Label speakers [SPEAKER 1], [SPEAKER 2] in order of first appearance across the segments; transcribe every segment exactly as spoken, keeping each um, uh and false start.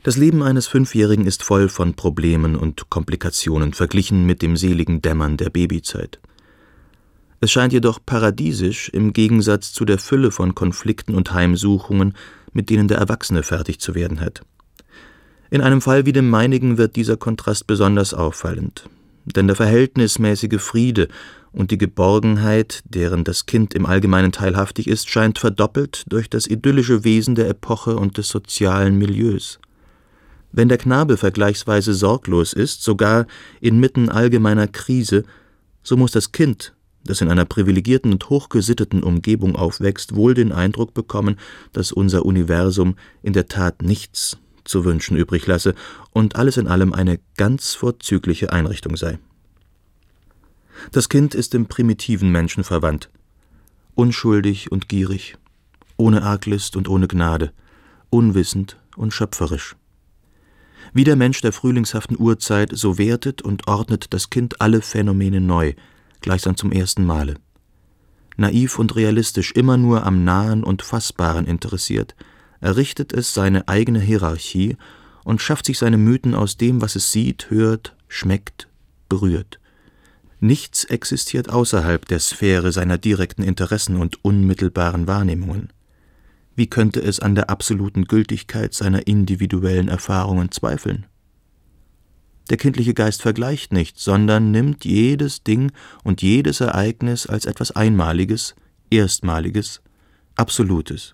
[SPEAKER 1] Das Leben eines Fünfjährigen ist voll von Problemen und Komplikationen, verglichen mit dem seligen Dämmern der Babyzeit. Es scheint jedoch paradiesisch im Gegensatz zu der Fülle von Konflikten und Heimsuchungen, mit denen der Erwachsene fertig zu werden hat. In einem Fall wie dem meinigen wird dieser Kontrast besonders auffallend, denn der verhältnismäßige Friede und die Geborgenheit, deren das Kind im Allgemeinen teilhaftig ist, scheint verdoppelt durch das idyllische Wesen der Epoche und des sozialen Milieus. Wenn der Knabe vergleichsweise sorglos ist, sogar inmitten allgemeiner Krise, so muss das Kind, das in einer privilegierten und hochgesitteten Umgebung aufwächst, wohl den Eindruck bekommen, dass unser Universum in der Tat nichts zu wünschen übrig lasse und alles in allem eine ganz vorzügliche Einrichtung sei. Das Kind ist dem primitiven Menschen verwandt, unschuldig und gierig, ohne Arglist und ohne Gnade, unwissend und schöpferisch. Wie der Mensch der frühlingshaften Urzeit, so wertet und ordnet das Kind alle Phänomene neu, gleichsam zum ersten Male. Naiv und realistisch, immer nur am Nahen und Fassbaren interessiert, errichtet es seine eigene Hierarchie und schafft sich seine Mythen aus dem, was es sieht, hört, schmeckt, berührt. Nichts existiert außerhalb der Sphäre seiner direkten Interessen und unmittelbaren Wahrnehmungen. Wie könnte es an der absoluten Gültigkeit seiner individuellen Erfahrungen zweifeln? Der kindliche Geist vergleicht nicht, sondern nimmt jedes Ding und jedes Ereignis als etwas Einmaliges, Erstmaliges, Absolutes.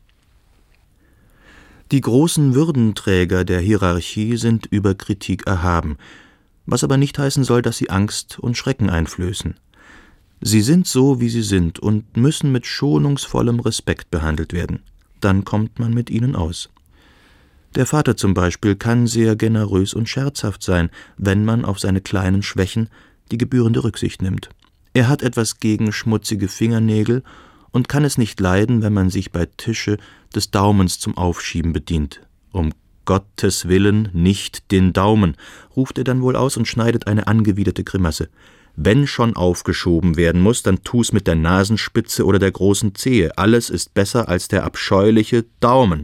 [SPEAKER 1] Die großen Würdenträger der Hierarchie sind über Kritik erhaben, was aber nicht heißen soll, dass sie Angst und Schrecken einflößen. Sie sind so, wie sie sind und müssen mit schonungsvollem Respekt behandelt werden. Dann kommt man mit ihnen aus. Der Vater zum Beispiel kann sehr generös und scherzhaft sein, wenn man auf seine kleinen Schwächen die gebührende Rücksicht nimmt. Er hat etwas gegen schmutzige Fingernägel und kann es nicht leiden, wenn man sich bei Tische des Daumens zum Aufschieben bedient. »Um Gottes Willen, nicht den Daumen«, ruft er dann wohl aus und schneidet eine angewiderte Grimasse. »Wenn schon aufgeschoben werden muss, dann tu's mit der Nasenspitze oder der großen Zehe. Alles ist besser als der abscheuliche Daumen.«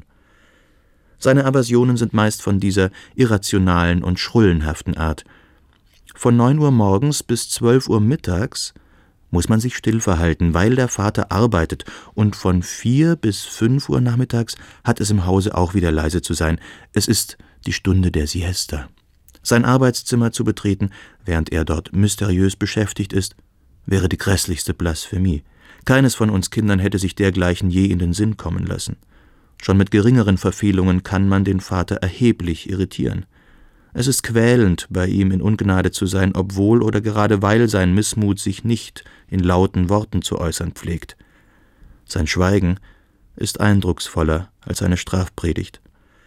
[SPEAKER 1] Seine Aversionen sind meist von dieser irrationalen und schrullenhaften Art. Von neun Uhr morgens bis zwölf Uhr mittags muss man sich still verhalten, weil der Vater arbeitet, und von vier bis fünf Uhr nachmittags hat es im Hause auch wieder leise zu sein. Es ist die Stunde der Siesta. Sein Arbeitszimmer zu betreten, während er dort mysteriös beschäftigt ist, wäre die grässlichste Blasphemie. Keines von uns Kindern hätte sich dergleichen je in den Sinn kommen lassen. Schon mit geringeren Verfehlungen kann man den Vater erheblich irritieren. Es ist quälend, bei ihm in Ungnade zu sein, obwohl oder gerade weil sein Missmut sich nicht in lauten Worten zu äußern pflegt. Sein Schweigen ist eindrucksvoller als eine Strafpredigt.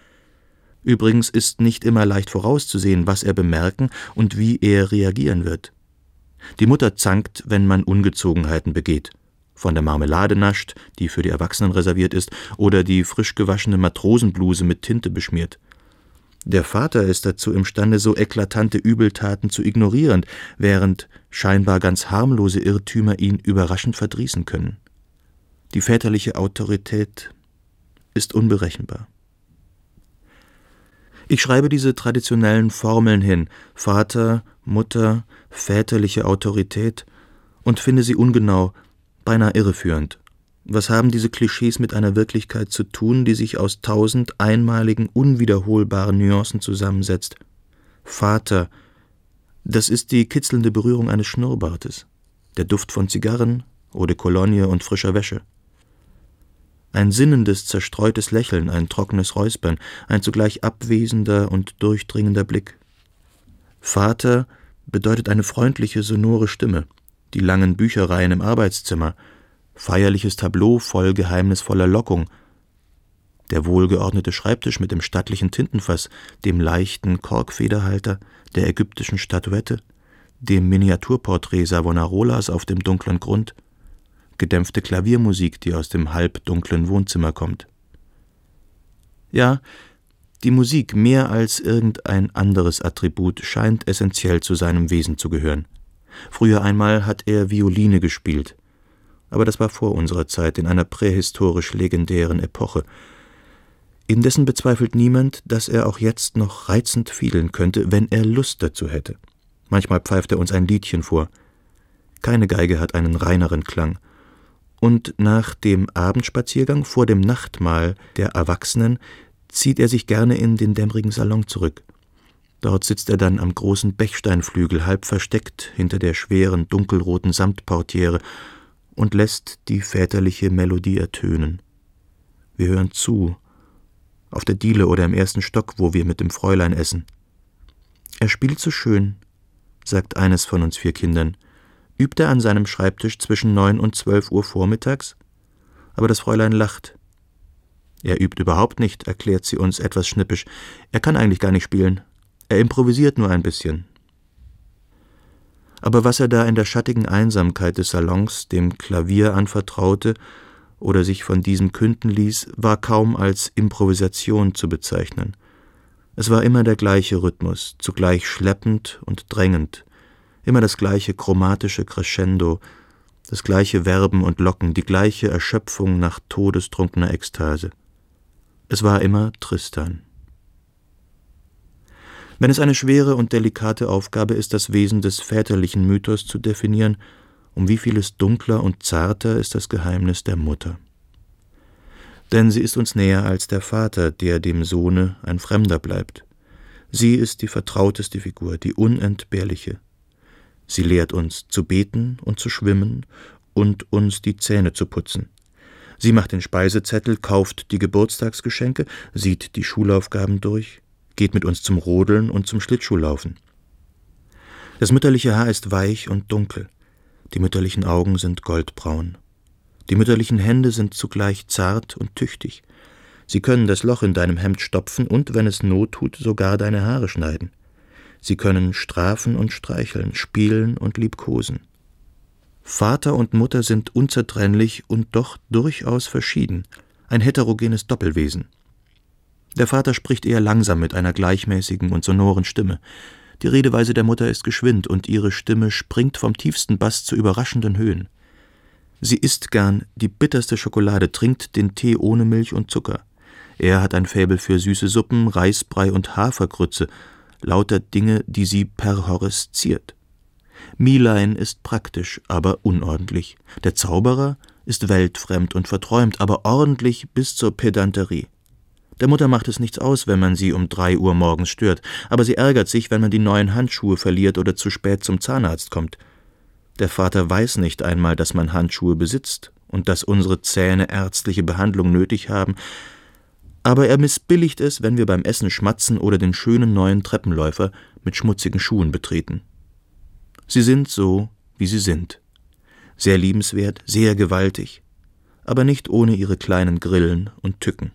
[SPEAKER 1] Übrigens ist nicht immer leicht vorauszusehen, was er bemerken und wie er reagieren wird. Die Mutter zankt, wenn man Ungezogenheiten begeht, von der Marmelade nascht, die für die Erwachsenen reserviert ist, oder die frisch gewaschene Matrosenbluse mit Tinte beschmiert. Der Vater ist dazu imstande, so eklatante Übeltaten zu ignorieren, während scheinbar ganz harmlose Irrtümer ihn überraschend verdrießen können. Die väterliche Autorität ist unberechenbar. Ich schreibe diese traditionellen Formeln hin, Vater, Mutter, väterliche Autorität, und finde sie ungenau, beinahe irreführend. Was haben diese Klischees mit einer Wirklichkeit zu tun, die sich aus tausend einmaligen, unwiederholbaren Nuancen zusammensetzt? Vater, das ist die kitzelnde Berührung eines Schnurrbartes, der Duft von Zigarren, Eau de Cologne und frischer Wäsche. Ein sinnendes, zerstreutes Lächeln, ein trockenes Räuspern, ein zugleich abwesender und durchdringender Blick. Vater bedeutet eine freundliche, sonore Stimme, die langen Bücherreihen im Arbeitszimmer, feierliches Tableau voll geheimnisvoller Lockung, der wohlgeordnete Schreibtisch mit dem stattlichen Tintenfass, dem leichten Korkfederhalter, der ägyptischen Statuette, dem Miniaturporträt Savonarolas auf dem dunklen Grund, gedämpfte Klaviermusik, die aus dem halbdunklen Wohnzimmer kommt. Ja, die Musik, mehr als irgendein anderes Attribut, scheint essentiell zu seinem Wesen zu gehören. Früher einmal hat er Violine gespielt, aber das war vor unserer Zeit, in einer prähistorisch legendären Epoche. Indessen bezweifelt niemand, dass er auch jetzt noch reizend fiedeln könnte, wenn er Lust dazu hätte. Manchmal pfeift er uns ein Liedchen vor. Keine Geige hat einen reineren Klang. Und nach dem Abendspaziergang vor dem Nachtmahl der Erwachsenen zieht er sich gerne in den dämmerigen Salon zurück. Dort sitzt er dann am großen Bechsteinflügel, halb versteckt hinter der schweren, dunkelroten Samtportiere und lässt die väterliche Melodie ertönen. Wir hören zu, auf der Diele oder im ersten Stock, wo wir mit dem Fräulein essen. »Er spielt so schön«, sagt eines von uns vier Kindern. Übt er an seinem Schreibtisch zwischen neun und zwölf Uhr vormittags? Aber das Fräulein lacht. »Er übt überhaupt nicht«, erklärt sie uns etwas schnippisch. »Er kann eigentlich gar nicht spielen. Er improvisiert nur ein bisschen.« Aber was er da in der schattigen Einsamkeit des Salons dem Klavier anvertraute oder sich von diesem künden ließ, war kaum als Improvisation zu bezeichnen. Es war immer der gleiche Rhythmus, zugleich schleppend und drängend, immer das gleiche chromatische Crescendo, das gleiche Werben und Locken, die gleiche Erschöpfung nach todestrunkener Ekstase. Es war immer Tristan. Wenn es eine schwere und delikate Aufgabe ist, das Wesen des väterlichen Mythos zu definieren, um wie vieles dunkler und zarter ist das Geheimnis der Mutter. Denn sie ist uns näher als der Vater, der dem Sohne ein Fremder bleibt. Sie ist die vertrauteste Figur, die unentbehrliche. Sie lehrt uns zu beten und zu schwimmen und uns die Zähne zu putzen. Sie macht den Speisezettel, kauft die Geburtstagsgeschenke, sieht die Schulaufgaben durch, geht mit uns zum Rodeln und zum Schlittschuhlaufen. Das mütterliche Haar ist weich und dunkel. Die mütterlichen Augen sind goldbraun. Die mütterlichen Hände sind zugleich zart und tüchtig. Sie können das Loch in deinem Hemd stopfen und, wenn es Not tut, sogar deine Haare schneiden. Sie können strafen und streicheln, spielen und liebkosen. Vater und Mutter sind unzertrennlich und doch durchaus verschieden, ein heterogenes Doppelwesen. Der Vater spricht eher langsam mit einer gleichmäßigen und sonoren Stimme. Die Redeweise der Mutter ist geschwind und ihre Stimme springt vom tiefsten Bass zu überraschenden Höhen. Sie isst gern die bitterste Schokolade, trinkt den Tee ohne Milch und Zucker. Er hat ein Faible für süße Suppen, Reisbrei und Hafergrütze, lauter Dinge, die sie perhorresziert. Milein ist praktisch, aber unordentlich. Der Zauberer ist weltfremd und verträumt, aber ordentlich bis zur Pedanterie. Der Mutter macht es nichts aus, wenn man sie um drei Uhr morgens stört, aber sie ärgert sich, wenn man die neuen Handschuhe verliert oder zu spät zum Zahnarzt kommt. Der Vater weiß nicht einmal, dass man Handschuhe besitzt und dass unsere Zähne ärztliche Behandlung nötig haben, aber er missbilligt es, wenn wir beim Essen schmatzen oder den schönen neuen Treppenläufer mit schmutzigen Schuhen betreten. Sie sind so, wie sie sind. Sehr liebenswert, sehr gewaltig, aber nicht ohne ihre kleinen Grillen und Tücken.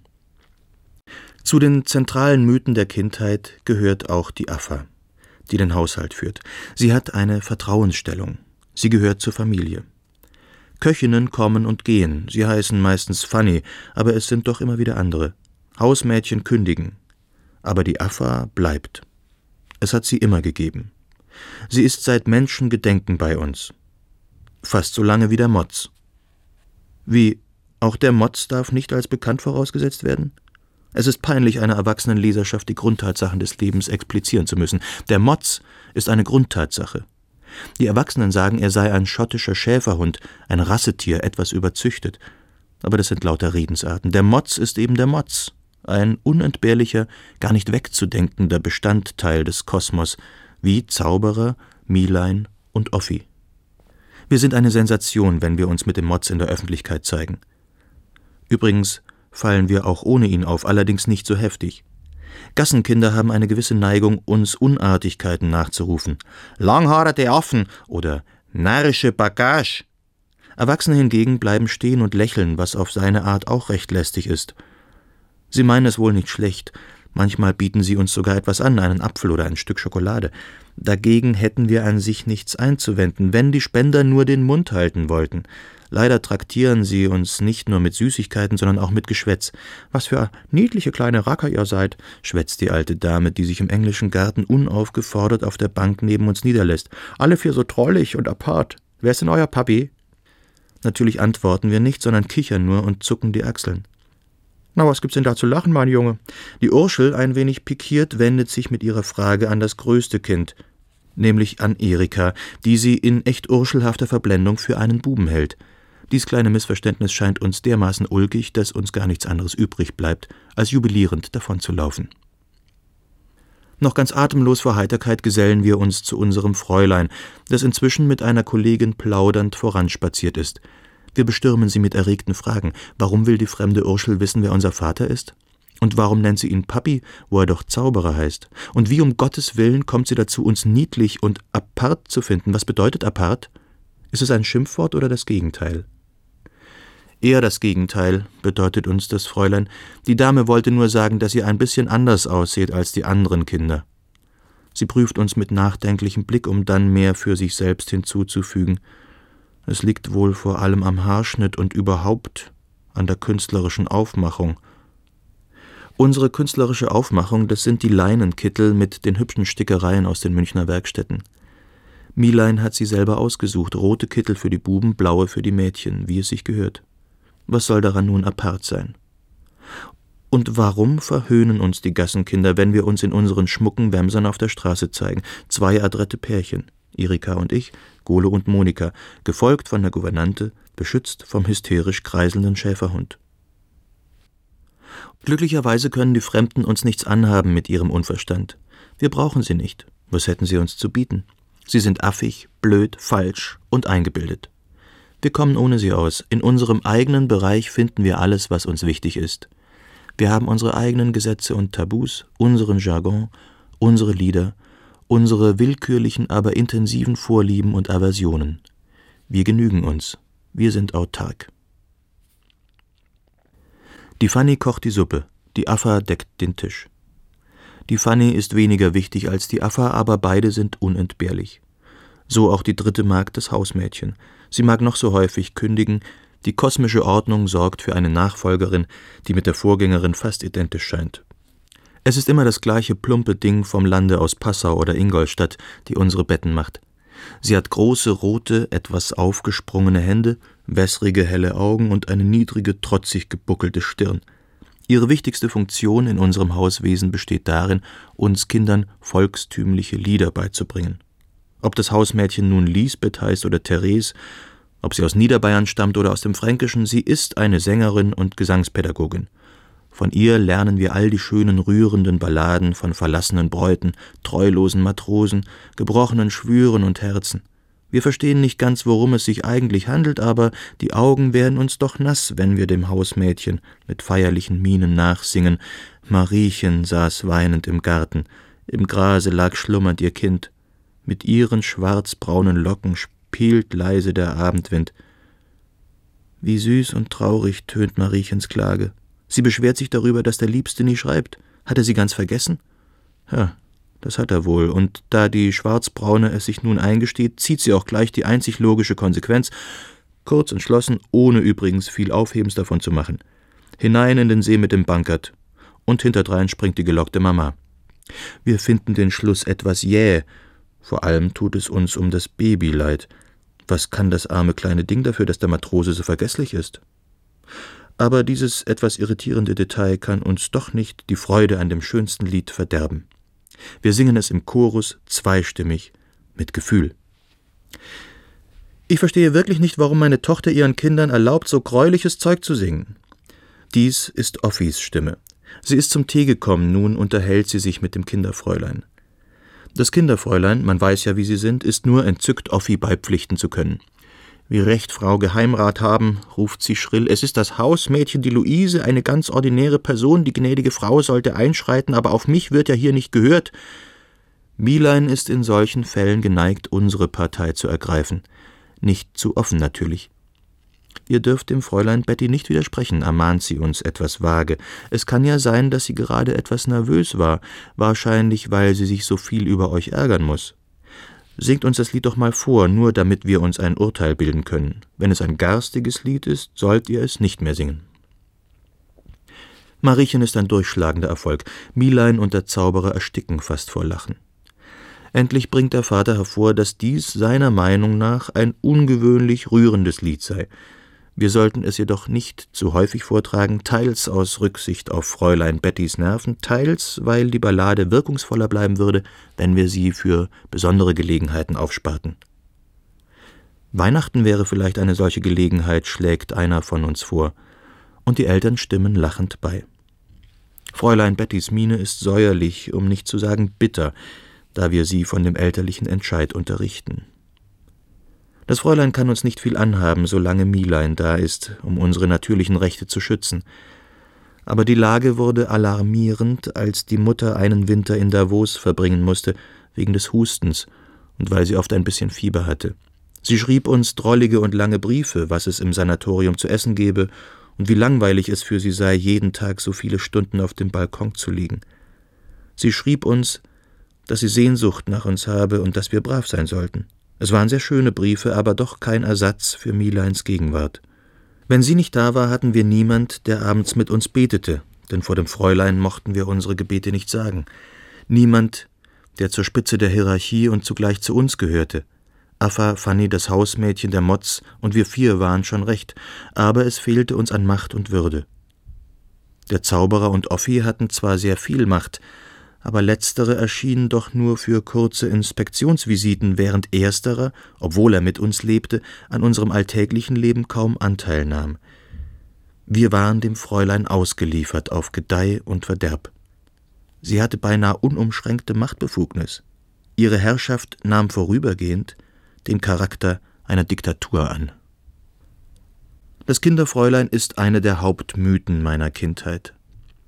[SPEAKER 1] Zu den zentralen Mythen der Kindheit gehört auch die Affa, die den Haushalt führt. Sie hat eine Vertrauensstellung. Sie gehört zur Familie. Köchinnen kommen und gehen. Sie heißen meistens Fanny, aber es sind doch immer wieder andere. Hausmädchen kündigen. Aber die Affa bleibt. Es hat sie immer gegeben. Sie ist seit Menschengedenken bei uns. Fast so lange wie der Mods. Wie, auch der Mods darf nicht als bekannt vorausgesetzt werden? Es ist peinlich, einer erwachsenen Leserschaft die Grundtatsachen des Lebens explizieren zu müssen. Der Mods ist eine Grundtatsache. Die Erwachsenen sagen, er sei ein schottischer Schäferhund, ein Rassetier, etwas überzüchtet. Aber das sind lauter Redensarten. Der Mods ist eben der Mods, ein unentbehrlicher, gar nicht wegzudenkender Bestandteil des Kosmos, wie Zauberer, Milein und Offi. Wir sind eine Sensation, wenn wir uns mit dem Mods in der Öffentlichkeit zeigen. Übrigens fallen wir auch ohne ihn auf, allerdings nicht so heftig. Gassenkinder haben eine gewisse Neigung, uns Unartigkeiten nachzurufen. Langhaarige Affen oder närrische Bagage. Erwachsene hingegen bleiben stehen und lächeln, was auf seine Art auch recht lästig ist. Sie meinen es wohl nicht schlecht. Manchmal bieten sie uns sogar etwas an, einen Apfel oder ein Stück Schokolade. Dagegen hätten wir an sich nichts einzuwenden, wenn die Spender nur den Mund halten wollten. Leider traktieren sie uns nicht nur mit Süßigkeiten, sondern auch mit Geschwätz. »Was für niedliche kleine Racker ihr seid«, schwätzt die alte Dame, die sich im englischen Garten unaufgefordert auf der Bank neben uns niederlässt. »Alle vier so drollig und apart. Wer ist denn euer Papi?« Natürlich antworten wir nicht, sondern kichern nur und zucken die Achseln. »Na, was gibt's denn da zu lachen, mein Junge?« Die Urschel, ein wenig pikiert, wendet sich mit ihrer Frage an das größte Kind, nämlich an Erika, die sie in echt urschelhafter Verblendung für einen Buben hält. Dies kleine Missverständnis scheint uns dermaßen ulkig, dass uns gar nichts anderes übrig bleibt, als jubilierend davonzulaufen. Noch ganz atemlos vor Heiterkeit gesellen wir uns zu unserem Fräulein, das inzwischen mit einer Kollegin plaudernd voranspaziert ist. Wir bestürmen sie mit erregten Fragen. Warum will die fremde Urschel wissen, wer unser Vater ist? Und warum nennt sie ihn Papi, wo er doch Zauberer heißt? Und wie um Gottes Willen kommt sie dazu, uns niedlich und apart zu finden? Was bedeutet apart? Ist es ein Schimpfwort oder das Gegenteil? Eher das Gegenteil, bedeutet uns das Fräulein. Die Dame wollte nur sagen, dass sie ein bisschen anders aussieht als die anderen Kinder. Sie prüft uns mit nachdenklichem Blick, um dann mehr für sich selbst hinzuzufügen. Es liegt wohl vor allem am Haarschnitt und überhaupt an der künstlerischen Aufmachung. Unsere künstlerische Aufmachung, das sind die Leinenkittel mit den hübschen Stickereien aus den Münchner Werkstätten. Milein hat sie selber ausgesucht, rote Kittel für die Buben, blaue für die Mädchen, wie es sich gehört. Was soll daran nun apart sein? Und warum verhöhnen uns die Gassenkinder, wenn wir uns in unseren schmucken Wämsern auf der Straße zeigen? Zwei adrette Pärchen, Erika und ich, Gole und Monika, gefolgt von der Gouvernante, beschützt vom hysterisch kreiselnden Schäferhund. Glücklicherweise können die Fremden uns nichts anhaben mit ihrem Unverstand. Wir brauchen sie nicht. Was hätten sie uns zu bieten? Sie sind affig, blöd, falsch und eingebildet. Wir kommen ohne sie aus. In unserem eigenen Bereich finden wir alles, was uns wichtig ist. Wir haben unsere eigenen Gesetze und Tabus, unseren Jargon, unsere Lieder, unsere willkürlichen, aber intensiven Vorlieben und Aversionen. Wir genügen uns. Wir sind autark. Die Fanny kocht die Suppe, die Affa deckt den Tisch. Die Fanny ist weniger wichtig als die Affa, aber beide sind unentbehrlich. So auch die dritte Magd, das Hausmädchen. Sie mag noch so häufig kündigen, die kosmische Ordnung sorgt für eine Nachfolgerin, die mit der Vorgängerin fast identisch scheint. Es ist immer das gleiche plumpe Ding vom Lande aus Passau oder Ingolstadt, die unsere Betten macht. Sie hat große, rote, etwas aufgesprungene Hände, wässrige, helle Augen und eine niedrige, trotzig gebuckelte Stirn. Ihre wichtigste Funktion in unserem Hauswesen besteht darin, uns Kindern volkstümliche Lieder beizubringen. Ob das Hausmädchen nun Lisbeth heißt oder Therese, ob sie aus Niederbayern stammt oder aus dem Fränkischen, sie ist eine Sängerin und Gesangspädagogin. Von ihr lernen wir all die schönen, rührenden Balladen von verlassenen Bräuten, treulosen Matrosen, gebrochenen Schwüren und Herzen. Wir verstehen nicht ganz, worum es sich eigentlich handelt, aber die Augen werden uns doch nass, wenn wir dem Hausmädchen mit feierlichen Mienen nachsingen. Mariechen saß weinend im Garten, im Grase lag schlummernd ihr Kind. Mit ihren schwarzbraunen Locken spielt leise der Abendwind. Wie süß und traurig tönt Mariechens Klage. Sie beschwert sich darüber, dass der Liebste nie schreibt. Hat er sie ganz vergessen? Ja, das hat er wohl, und da die Schwarzbraune es sich nun eingesteht, zieht sie auch gleich die einzig logische Konsequenz, kurz entschlossen, ohne übrigens viel Aufhebens davon zu machen. Hinein in den See mit dem Bankert, und hinterdrein springt die gelockte Mama. Wir finden den Schluss etwas jäh, vor allem tut es uns um das Baby leid. Was kann das arme kleine Ding dafür, dass der Matrose so vergesslich ist? Aber dieses etwas irritierende Detail kann uns doch nicht die Freude an dem schönsten Lied verderben. Wir singen es im Chorus zweistimmig, mit Gefühl. Ich verstehe wirklich nicht, warum meine Tochter ihren Kindern erlaubt, so gräuliches Zeug zu singen. Dies ist Offis Stimme. Sie ist zum Tee gekommen, nun unterhält sie sich mit dem Kinderfräulein. Das Kinderfräulein, man weiß ja, wie sie sind, ist nur entzückt, Offi beipflichten zu können. »Wie recht, Frau Geheimrat haben«, ruft sie schrill, »es ist das Hausmädchen, die Luise, eine ganz ordinäre Person, die gnädige Frau sollte einschreiten, aber auf mich wird ja hier nicht gehört.« Milein ist in solchen Fällen geneigt, unsere Partei zu ergreifen. Nicht zu offen natürlich. »Ihr dürft dem Fräulein Betty nicht widersprechen«, ermahnt sie uns etwas vage. »Es kann ja sein, dass sie gerade etwas nervös war, wahrscheinlich, weil sie sich so viel über euch ärgern muss. Singt uns das Lied doch mal vor, nur damit wir uns ein Urteil bilden können. Wenn es ein garstiges Lied ist, sollt ihr es nicht mehr singen.« Mariechen ist ein durchschlagender Erfolg. Milein und der Zauberer ersticken fast vor Lachen. Endlich bringt der Vater hervor, dass dies seiner Meinung nach ein ungewöhnlich rührendes Lied sei. Wir sollten es jedoch nicht zu häufig vortragen, teils aus Rücksicht auf Fräulein Bettys Nerven, teils, weil die Ballade wirkungsvoller bleiben würde, wenn wir sie für besondere Gelegenheiten aufsparten. Weihnachten wäre vielleicht eine solche Gelegenheit, schlägt einer von uns vor, und die Eltern stimmen lachend bei. Fräulein Bettys Miene ist säuerlich, um nicht zu sagen bitter, da wir sie von dem elterlichen Entscheid unterrichten. Das Fräulein kann uns nicht viel anhaben, solange Milein da ist, um unsere natürlichen Rechte zu schützen. Aber die Lage wurde alarmierend, als die Mutter einen Winter in Davos verbringen musste, wegen des Hustens und weil sie oft ein bisschen Fieber hatte. Sie schrieb uns drollige und lange Briefe, was es im Sanatorium zu essen gebe und wie langweilig es für sie sei, jeden Tag so viele Stunden auf dem Balkon zu liegen. Sie schrieb uns, dass sie Sehnsucht nach uns habe und dass wir brav sein sollten. Es waren sehr schöne Briefe, aber doch kein Ersatz für Mileins Gegenwart. Wenn sie nicht da war, hatten wir niemand, der abends mit uns betete, denn vor dem Fräulein mochten wir unsere Gebete nicht sagen. Niemand, der zur Spitze der Hierarchie und zugleich zu uns gehörte. Affa, Fanny, das Hausmädchen, der Motz und wir vier waren schon recht, aber es fehlte uns an Macht und Würde. Der Zauberer und Offi hatten zwar sehr viel Macht, aber letztere erschienen doch nur für kurze Inspektionsvisiten, während ersterer, obwohl er mit uns lebte, an unserem alltäglichen Leben kaum Anteil nahm. Wir waren dem Fräulein ausgeliefert auf Gedeih und Verderb. Sie hatte beinahe unumschränkte Machtbefugnis. Ihre Herrschaft nahm vorübergehend den Charakter einer Diktatur an. Das Kinderfräulein ist eine der Hauptmythen meiner Kindheit.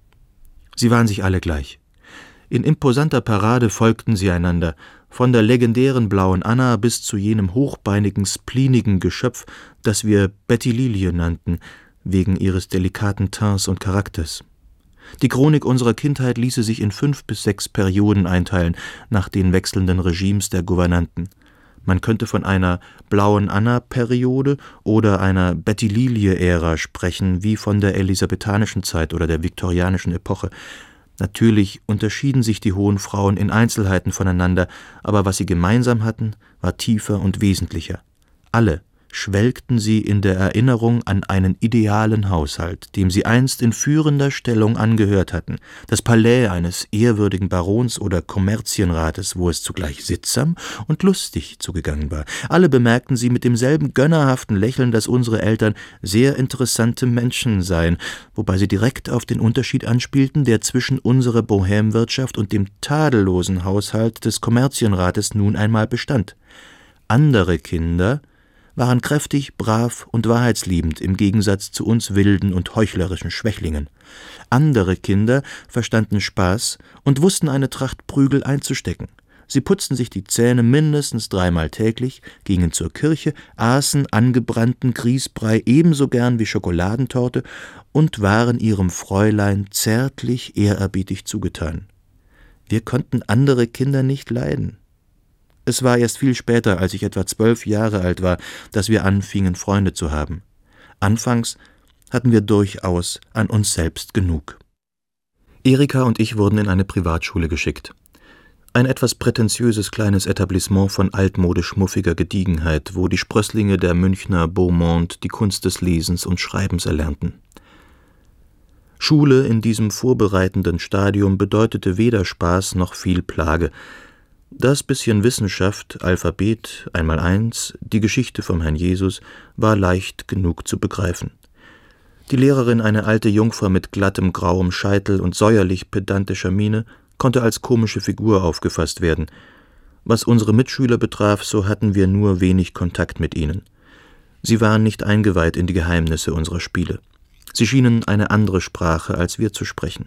[SPEAKER 1] Sie waren sich alle gleich. In imposanter Parade folgten sie einander, von der legendären blauen Anna bis zu jenem hochbeinigen, spleenigen Geschöpf, das wir Betty Lilie nannten, wegen ihres delikaten Teints und Charakters. Die Chronik unserer Kindheit ließe sich in fünf bis sechs Perioden einteilen, nach den wechselnden Regimes der Gouvernanten. Man könnte von einer blauen Anna-Periode oder einer Betty-Lilie-Ära sprechen, wie von der elisabethanischen Zeit oder der viktorianischen Epoche. Natürlich unterschieden sich die hohen Frauen in Einzelheiten voneinander, aber was sie gemeinsam hatten, war tiefer und wesentlicher. Alle schwelgten sie in der Erinnerung an einen idealen Haushalt, dem sie einst in führender Stellung angehört hatten, das Palais eines ehrwürdigen Barons oder Kommerzienrates, wo es zugleich sittsam und lustig zugegangen war. Alle bemerkten sie mit demselben gönnerhaften Lächeln, dass unsere Eltern sehr interessante Menschen seien, wobei sie direkt auf den Unterschied anspielten, der zwischen unserer Bohèmewirtschaft und dem tadellosen Haushalt des Kommerzienrates nun einmal bestand. Andere Kinder waren kräftig, brav und wahrheitsliebend im Gegensatz zu uns wilden und heuchlerischen Schwächlingen. Andere Kinder verstanden Spaß und wussten eine Tracht Prügel einzustecken. Sie putzten sich die Zähne mindestens dreimal täglich, gingen zur Kirche, aßen angebrannten Grießbrei ebenso gern wie Schokoladentorte und waren ihrem Fräulein zärtlich ehrerbietig zugetan. Wir konnten andere Kinder nicht leiden. Es war erst viel später, als ich etwa zwölf Jahre alt war, dass wir anfingen, Freunde zu haben. Anfangs hatten wir durchaus an uns selbst genug. Erika und ich wurden in eine Privatschule geschickt. Ein etwas prätentiöses kleines Etablissement von altmodisch-muffiger Gediegenheit, wo die Sprösslinge der Münchner Beaumont die Kunst des Lesens und Schreibens erlernten. Schule in diesem vorbereitenden Stadium bedeutete weder Spaß noch viel Plage. Das bisschen Wissenschaft, Alphabet, Einmaleins, die Geschichte vom Herrn Jesus, war leicht genug zu begreifen. Die Lehrerin, eine alte Jungfer mit glattem grauem Scheitel und säuerlich pedantischer Miene, konnte als komische Figur aufgefasst werden. Was unsere Mitschüler betraf, so hatten wir nur wenig Kontakt mit ihnen. Sie waren nicht eingeweiht in die Geheimnisse unserer Spiele. Sie schienen eine andere Sprache als wir zu sprechen.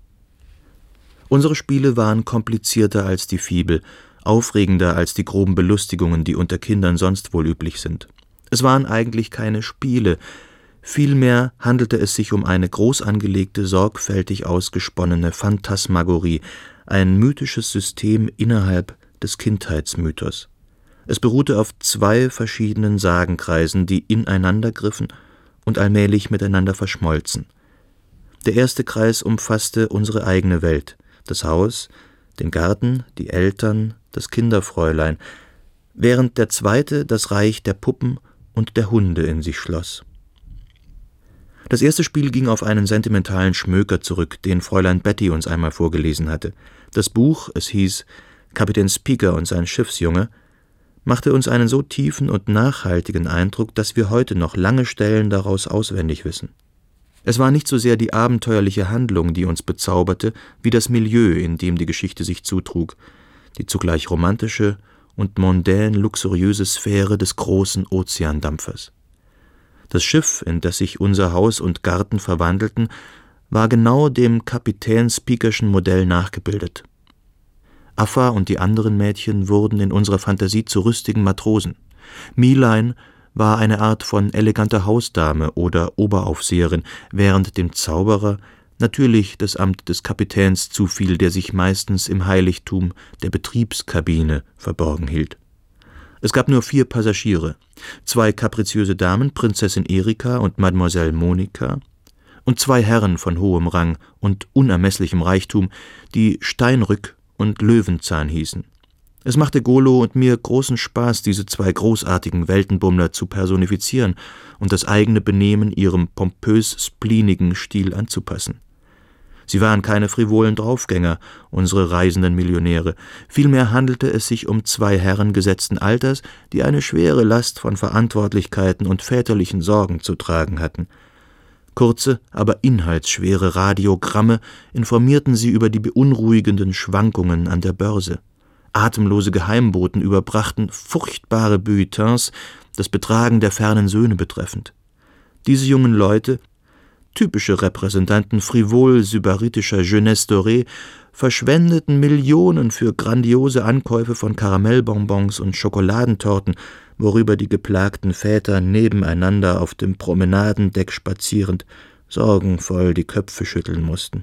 [SPEAKER 1] Unsere Spiele waren komplizierter als die Fibel, aufregender als die groben Belustigungen, die unter Kindern sonst wohl üblich sind. Es waren eigentlich keine Spiele, vielmehr handelte es sich um eine groß angelegte, sorgfältig ausgesponnene Phantasmagorie, ein mythisches System innerhalb des Kindheitsmythos. Es beruhte auf zwei verschiedenen Sagenkreisen, die ineinander griffen und allmählich miteinander verschmolzen. Der erste Kreis umfasste unsere eigene Welt, das Haus, den Garten, die Eltern, das Kinderfräulein, während der zweite das Reich der Puppen und der Hunde in sich schloss. Das erste Spiel ging auf einen sentimentalen Schmöker zurück, den Fräulein Betty uns einmal vorgelesen hatte. Das Buch, es hieß »Kapitän Speaker und sein Schiffsjunge«, machte uns einen so tiefen und nachhaltigen Eindruck, dass wir heute noch lange Stellen daraus auswendig wissen. Es war nicht so sehr die abenteuerliche Handlung, die uns bezauberte, wie das Milieu, in dem die Geschichte sich zutrug, die zugleich romantische und mondän-luxuriöse Sphäre des großen Ozeandampfers. Das Schiff, in das sich unser Haus und Garten verwandelten, war genau dem Kapitän Speakerschen Modell nachgebildet. Affa und die anderen Mädchen wurden in unserer Fantasie zu rüstigen Matrosen. Mielein war eine Art von eleganter Hausdame oder Oberaufseherin, während dem Zauberer natürlich das Amt des Kapitäns zufiel, der sich meistens im Heiligtum der Betriebskabine verborgen hielt. Es gab nur vier Passagiere, zwei kapriziöse Damen, Prinzessin Erika und Mademoiselle Monika, und zwei Herren von hohem Rang und unermesslichem Reichtum, die Steinrück und Löwenzahn hießen. Es machte Golo und mir großen Spaß, diese zwei großartigen Weltenbummler zu personifizieren und das eigene Benehmen ihrem pompös-spleenigen Stil anzupassen. Sie waren keine frivolen Draufgänger, unsere reisenden Millionäre. Vielmehr handelte es sich um zwei Herren gesetzten Alters, die eine schwere Last von Verantwortlichkeiten und väterlichen Sorgen zu tragen hatten. Kurze, aber inhaltsschwere Radiogramme informierten sie über die beunruhigenden Schwankungen an der Börse. Atemlose Geheimboten überbrachten furchtbare Bulletins, das Betragen der fernen Söhne betreffend. Diese jungen Leute, typische Repräsentanten frivol-sybaritischer Jeunesse dorée, verschwendeten Millionen für grandiose Ankäufe von Karamellbonbons und Schokoladentorten, worüber die geplagten Väter nebeneinander auf dem Promenadendeck spazierend sorgenvoll die Köpfe schütteln mussten.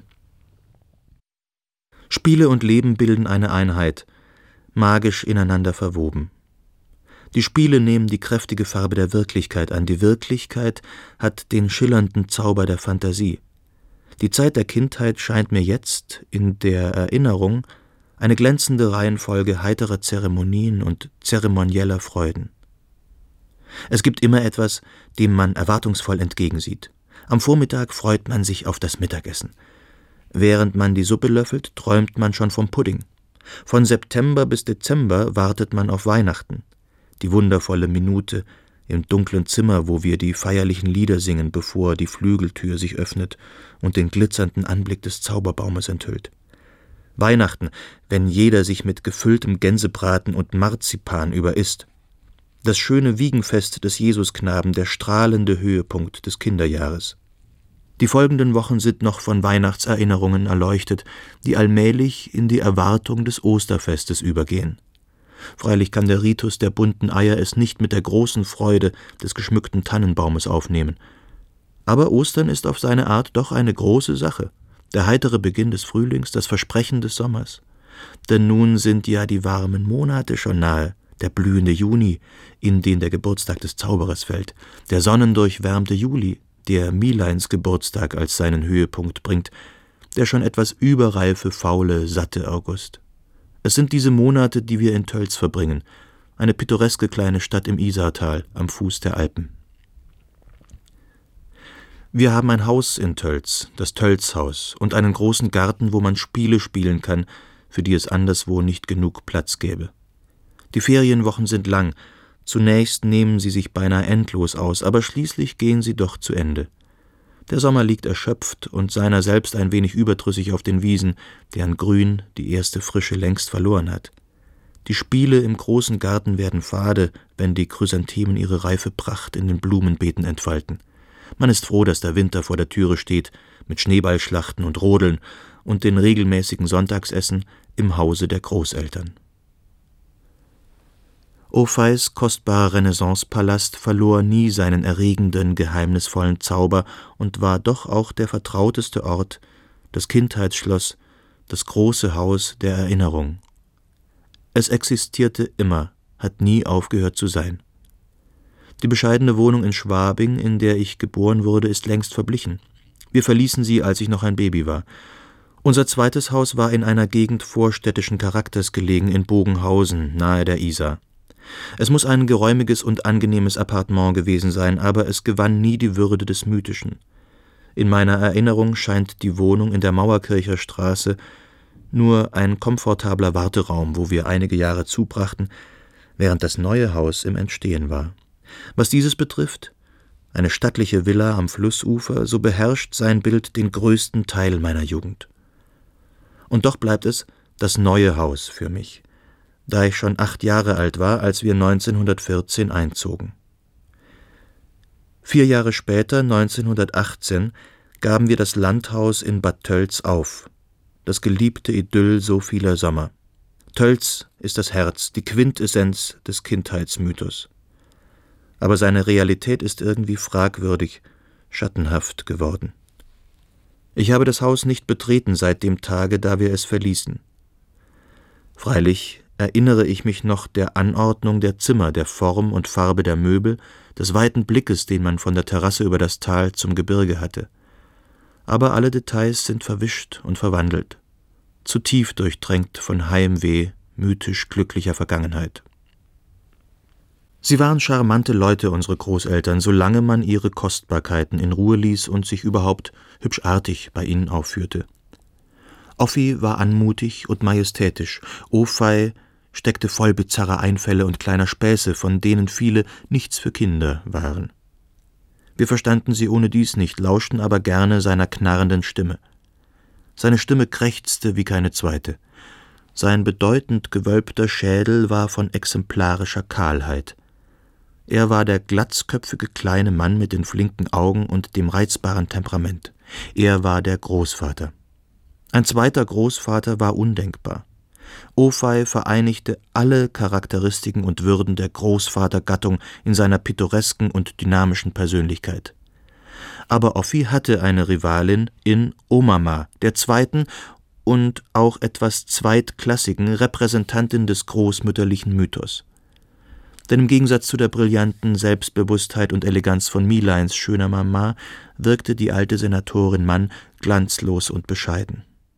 [SPEAKER 1] Spiele und Leben bilden eine Einheit, magisch ineinander verwoben. Die Spiele nehmen die kräftige Farbe der Wirklichkeit an, die Wirklichkeit hat den schillernden Zauber der Fantasie. Die Zeit der Kindheit scheint mir jetzt, in der Erinnerung, eine glänzende Reihenfolge heiterer Zeremonien und zeremonieller Freuden. Es gibt immer etwas, dem man erwartungsvoll entgegensieht. Am Vormittag freut man sich auf das Mittagessen. Während man die Suppe löffelt, träumt man schon vom Pudding. Von September bis Dezember wartet man auf Weihnachten. Die wundervolle Minute im dunklen Zimmer, wo wir die feierlichen Lieder singen, bevor die Flügeltür sich öffnet und den glitzernden Anblick des Zauberbaumes enthüllt. Weihnachten, wenn jeder sich mit gefülltem Gänsebraten und Marzipan überisst. Das schöne Wiegenfest des Jesusknaben, der strahlende Höhepunkt des Kinderjahres. Die folgenden Wochen sind noch von Weihnachtserinnerungen erleuchtet, die allmählich in die Erwartung des Osterfestes übergehen. Freilich kann der Ritus der bunten Eier es nicht mit der großen Freude des geschmückten Tannenbaumes aufnehmen. Aber Ostern ist auf seine Art doch eine große Sache, der heitere Beginn des Frühlings, das Versprechen des Sommers. Denn nun sind ja die warmen Monate schon nahe, der blühende Juni, in den der Geburtstag des Zauberers fällt, der sonnendurchwärmte Juli, der Mieleins Geburtstag als seinen Höhepunkt bringt, der schon etwas überreife, faule, satte August. Es sind diese Monate, die wir in Tölz verbringen, eine pittoreske kleine Stadt im Isartal am Fuß der Alpen. Wir haben ein Haus in Tölz, das Tölzhaus, und einen großen Garten, wo man Spiele spielen kann, für die es anderswo nicht genug Platz gäbe. Die Ferienwochen sind lang, zunächst nehmen sie sich beinahe endlos aus, aber schließlich gehen sie doch zu Ende. Der Sommer liegt erschöpft und seiner selbst ein wenig überdrüssig auf den Wiesen, deren Grün die erste Frische längst verloren hat. Die Spiele im großen Garten werden fade, wenn die Chrysanthemen ihre reife Pracht in den Blumenbeeten entfalten. Man ist froh, dass der Winter vor der Türe steht, mit Schneeballschlachten und Rodeln und den regelmäßigen Sonntagsessen im Hause der Großeltern. Opheis kostbarer Renaissancepalast verlor nie seinen erregenden, geheimnisvollen Zauber und war doch auch der vertrauteste Ort, das Kindheitsschloss, das große Haus der Erinnerung. Es existierte immer, hat nie aufgehört zu sein. Die bescheidene Wohnung in Schwabing, in der ich geboren wurde, ist längst verblichen. Wir verließen sie, als ich noch ein Baby war. Unser zweites Haus war in einer Gegend vorstädtischen Charakters gelegen, in Bogenhausen, nahe der Isar. Es muss ein geräumiges und angenehmes Appartement gewesen sein, aber es gewann nie die Würde des Mythischen. In meiner Erinnerung scheint die Wohnung in der Mauerkircher Straße nur ein komfortabler Warteraum, wo wir einige Jahre zubrachten, während das neue Haus im Entstehen war. Was dieses betrifft, eine stattliche Villa am Flussufer, so beherrscht sein Bild den größten Teil meiner Jugend. Und doch bleibt es das neue Haus für mich, da ich schon acht Jahre alt war, als wir neunzehnhundertvierzehn einzogen. Vier Jahre später, neunzehnhundertachtzehn, gaben wir das Landhaus in Bad Tölz auf, das geliebte Idyll so vieler Sommer. Tölz ist das Herz, die Quintessenz des Kindheitsmythos. Aber seine Realität ist irgendwie fragwürdig, schattenhaft geworden. Ich habe das Haus nicht betreten seit dem Tage, da wir es verließen. Freilich erinnere ich mich noch der Anordnung der Zimmer, der Form und Farbe der Möbel, des weiten Blickes, den man von der Terrasse über das Tal zum Gebirge hatte. Aber alle Details sind verwischt und verwandelt, zu tief durchtränkt von Heimweh mythisch glücklicher Vergangenheit. Sie waren charmante Leute, unsere Großeltern, solange man ihre Kostbarkeiten in Ruhe ließ und sich überhaupt hübschartig bei ihnen aufführte. Offi war anmutig und majestätisch, Ofei steckte voll bizarrer Einfälle und kleiner Späße, von denen viele nichts für Kinder waren. Wir verstanden sie ohnedies nicht, lauschten aber gerne seiner knarrenden Stimme. Seine Stimme krächzte wie keine zweite. Sein bedeutend gewölbter Schädel war von exemplarischer Kahlheit. Er war der glatzköpfige kleine Mann mit den flinken Augen und dem reizbaren Temperament. Er war der Großvater. Ein zweiter Großvater war undenkbar. Ofei vereinigte alle Charakteristiken und Würden der Großvatergattung in seiner pittoresken und dynamischen Persönlichkeit. Aber Offi hatte eine Rivalin in Omama, der zweiten und auch etwas zweitklassigen Repräsentantin des großmütterlichen Mythos. Denn im Gegensatz zu der brillanten Selbstbewusstheit und Eleganz von Mileins schöner Mama wirkte die alte Senatorin Mann glanzlos und bescheiden.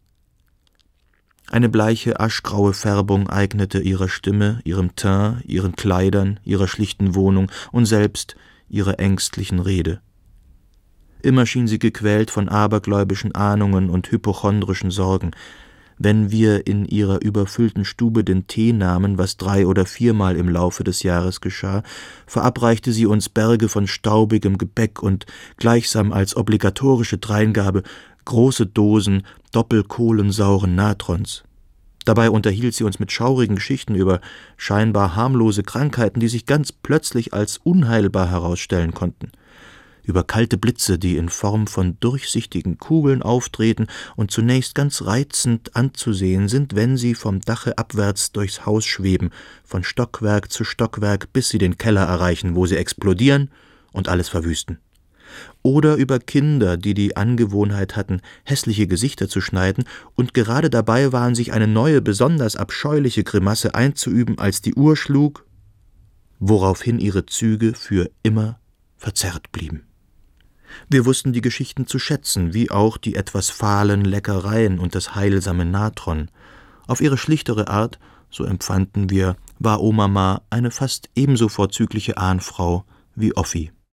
[SPEAKER 1] Eine bleiche, aschgraue Färbung eignete ihrer Stimme, ihrem Teint, ihren Kleidern, ihrer schlichten Wohnung und selbst ihrer ängstlichen Rede. Immer schien sie gequält von abergläubischen Ahnungen und hypochondrischen Sorgen. Wenn wir in ihrer überfüllten Stube den Tee nahmen, was drei- oder viermal im Laufe des Jahres geschah, verabreichte sie uns Berge von staubigem Gebäck und gleichsam als obligatorische Dreingabe große Dosen doppelkohlensauren Natrons. Dabei unterhielt sie uns mit schaurigen Geschichten über scheinbar harmlose Krankheiten, die sich ganz plötzlich als unheilbar herausstellen konnten. Über kalte Blitze, die in Form von durchsichtigen Kugeln auftreten und zunächst ganz reizend anzusehen sind, wenn sie vom Dache abwärts durchs Haus schweben, von Stockwerk zu Stockwerk, bis sie den Keller erreichen, wo sie explodieren und alles verwüsten. Oder über Kinder, die die Angewohnheit hatten, hässliche Gesichter zu schneiden und gerade dabei waren, sich eine neue, besonders abscheuliche Grimasse einzuüben, als die Uhr schlug, woraufhin ihre Züge für immer verzerrt blieben. Wir wussten die Geschichten zu schätzen, wie auch die etwas fahlen Leckereien und das heilsame Natron. Auf ihre schlichtere Art, so empfanden wir, war Omama eine fast ebenso vorzügliche Ahnfrau wie Offi.